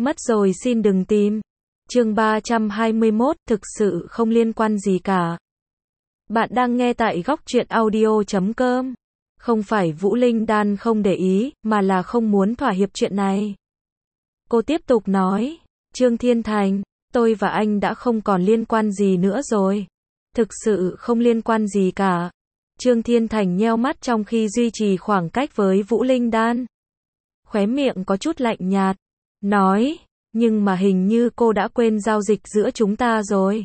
Mất rồi xin đừng tìm. Chương 321, thực sự không liên quan gì cả. Bạn đang nghe tại góc truyện audio.com. Không phải Vũ Linh Đan không để ý, mà là không muốn thỏa hiệp chuyện này. Cô tiếp tục nói, Trương Thiên Thành, tôi và anh đã không còn liên quan gì nữa rồi. Thực sự không liên quan gì cả. Trương Thiên Thành nheo mắt trong khi duy trì khoảng cách với Vũ Linh Đan. Khóe miệng có chút lạnh nhạt. Nói, nhưng mà hình như cô đã quên giao dịch giữa chúng ta rồi.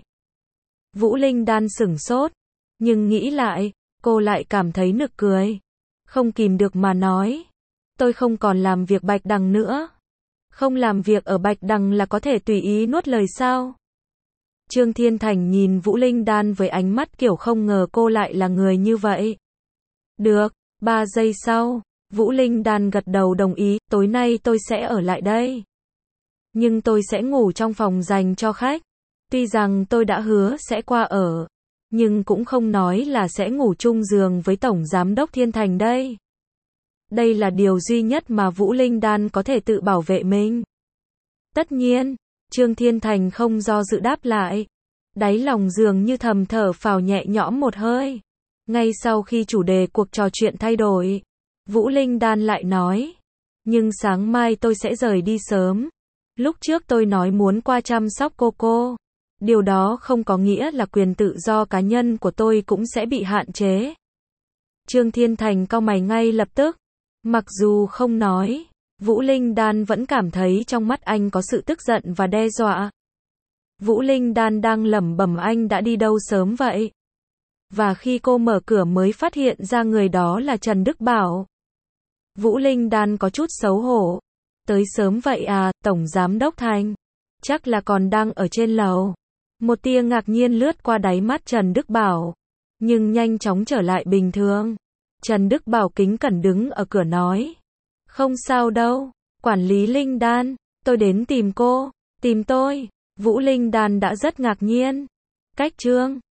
Vũ Linh Đan sửng sốt. Nhưng nghĩ lại, cô lại cảm thấy nực cười. Không kìm được mà nói. Tôi không còn làm việc Bạch Đằng nữa. Không làm việc ở Bạch Đằng là có thể tùy ý nuốt lời sao? Trương Thiên Thành nhìn Vũ Linh Đan với ánh mắt kiểu không ngờ cô lại là người như vậy. Được, 3 giây sau, Vũ Linh Đan gật đầu đồng ý, tối nay tôi sẽ ở lại đây. Nhưng tôi sẽ ngủ trong phòng dành cho khách. Tuy rằng tôi đã hứa sẽ qua ở, nhưng cũng không nói là sẽ ngủ chung giường với Tổng Giám đốc Thiên Thành đây. Đây là điều duy nhất mà Vũ Linh Đan có thể tự bảo vệ mình. Tất nhiên, Trương Thiên Thành không do dự đáp lại. Đáy lòng dường như thầm thở phào nhẹ nhõm một hơi. Ngay sau khi chủ đề cuộc trò chuyện thay đổi, Vũ Linh Đan lại nói. Nhưng sáng mai tôi sẽ rời đi sớm. Lúc trước tôi nói muốn qua chăm sóc cô. Điều đó không có nghĩa là quyền tự do cá nhân của tôi cũng sẽ bị hạn chế. Trương Thiên Thành cau mày ngay lập tức. Mặc dù không nói, Vũ Linh Đan vẫn cảm thấy trong mắt anh có sự tức giận và đe dọa. Vũ Linh Đan đang lẩm bẩm anh đã đi đâu sớm vậy? Và khi cô mở cửa mới phát hiện ra người đó là Trần Đức Bảo. Vũ Linh Đan có chút xấu hổ. Tới sớm vậy à, Tổng Giám đốc Thành? Chắc là còn đang ở trên lầu. Một tia ngạc nhiên lướt qua đáy mắt Trần Đức Bảo. Nhưng nhanh chóng trở lại bình thường. Trần Đức Bảo kính cẩn đứng ở cửa nói. Không sao đâu, quản lý Linh Đan, tôi đến tìm cô. Tìm tôi? Vũ Linh Đan đã rất ngạc nhiên. Cách Trương